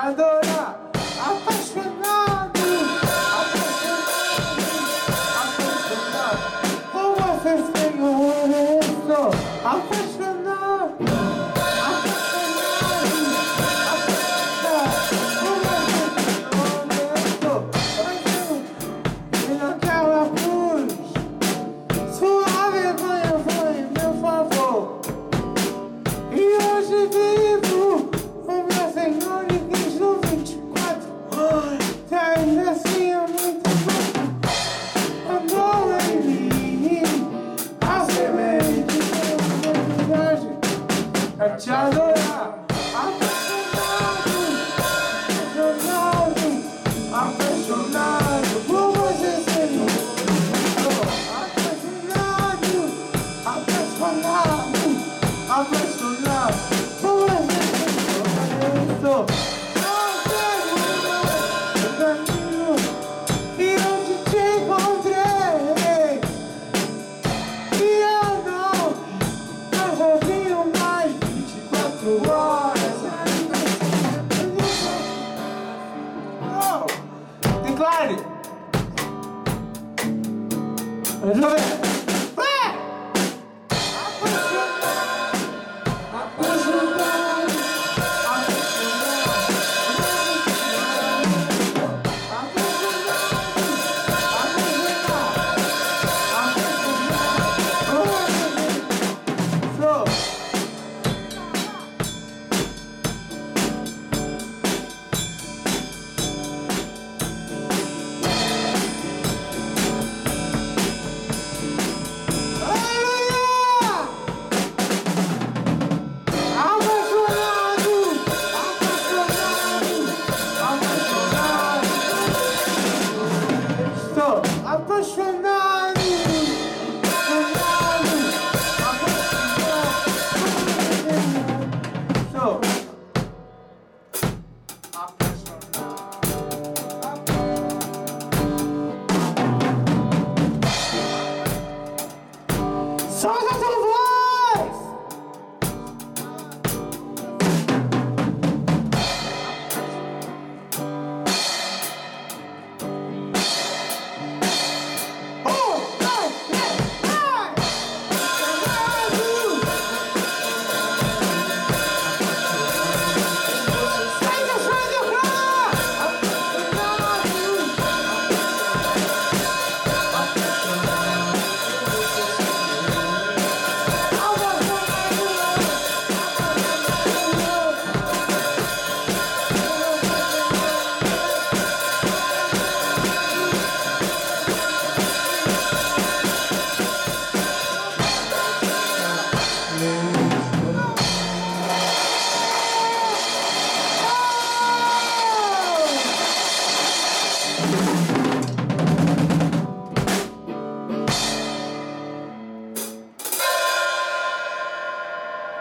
adorar, apaixonado, por você, Senhor, eu estou apaixonado, e naquela cruz, sua vergonha foi meu favor, e hoje vivo o meu Senhor em Cristo 24 horas, e ainda assim é muito bom, andou em mim, a semente da verdade, é te adorar, apaixonado, apaixonado por você, Senhor, apaixonado por você, Senhor, eu estou no caminho e onde te encontrei, e eu não sozinho mais 24 horas ainda. Oh, declare! Ajuda!